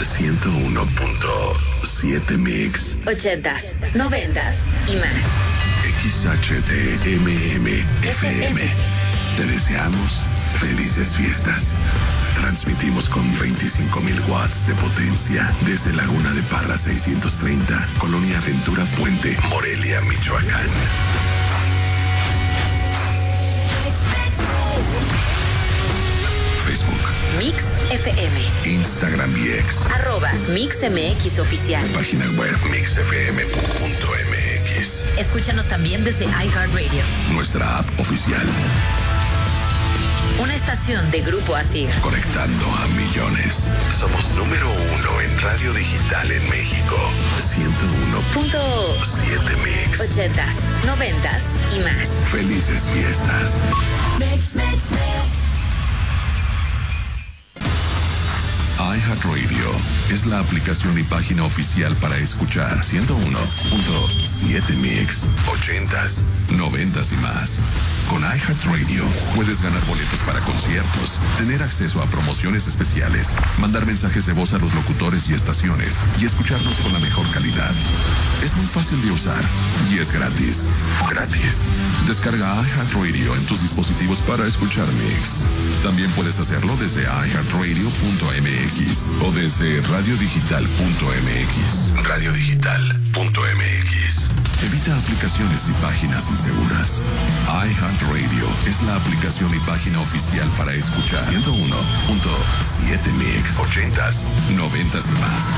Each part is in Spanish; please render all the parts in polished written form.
101.7 Mix. 80s, 90s y más. XHDMM FM. Te deseamos felices fiestas. Transmitimos con 25,000 watts de potencia desde Laguna de Parra 630, Colonia Ventura Puente, Morelia, Michoacán. Facebook Mix FM. Instagram y X @MixMX Oficial. Página web mixfm.mx. Escúchanos también desde iHeartRadio. Nuestra app oficial. Una estación de Grupo ASIR. Conectando a millones. Somos número 1 en radio digital en México. 101.7 Mix. 80s, 90s y más. Felices fiestas. Mix. iHeartRadio es la aplicación y página oficial para escuchar 101.7 Mix, 80s, 90s y más. Con iHeartRadio puedes ganar boletos para conciertos, tener acceso a promociones especiales, mandar mensajes de voz a los locutores y estaciones y escucharnos con la mejor calidad. Es muy fácil de usar y es gratis. Gratis. Descarga iHeartRadio en tus dispositivos para escuchar Mix. También puedes hacerlo desde iHeartRadio.mx o desde radiodigital.mx. Radiodigital.mx. Evita aplicaciones y páginas inseguras. iHeartRadio es la aplicación y página oficial para escuchar 101.7 Mix, 80s, 90s y más.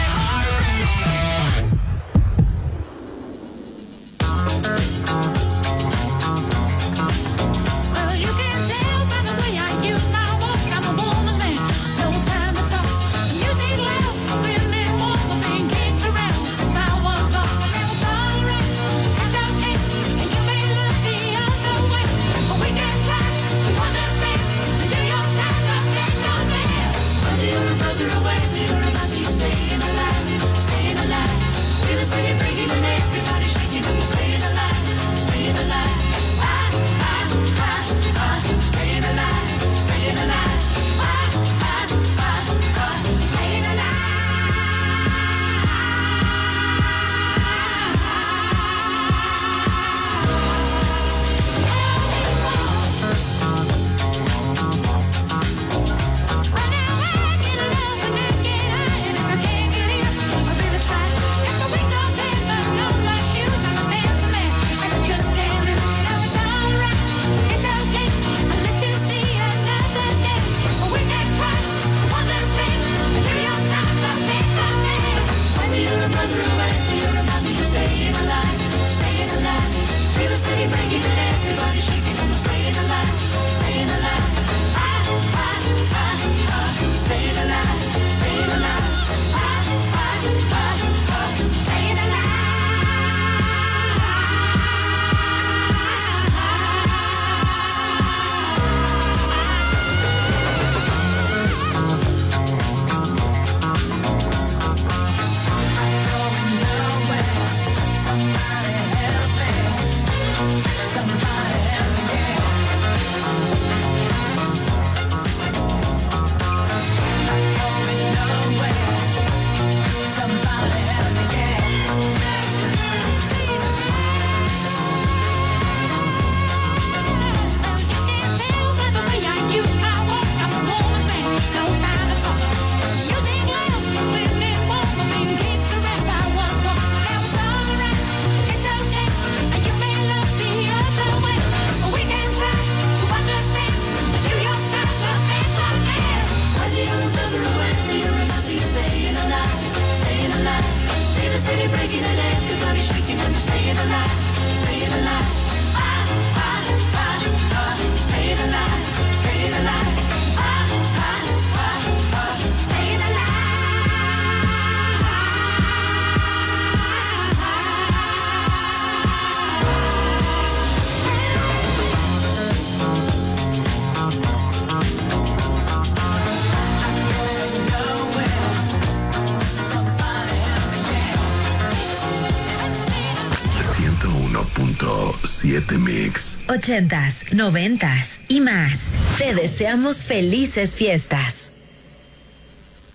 Mix. 80s, 90s y más. Te deseamos felices fiestas.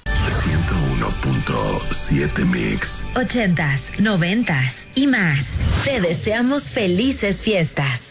101.7 Mix. 80s, 90s y más. Te deseamos felices fiestas.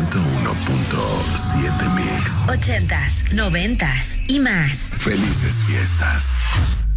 101.7 Mix. 80s, 90s y más. Felices fiestas.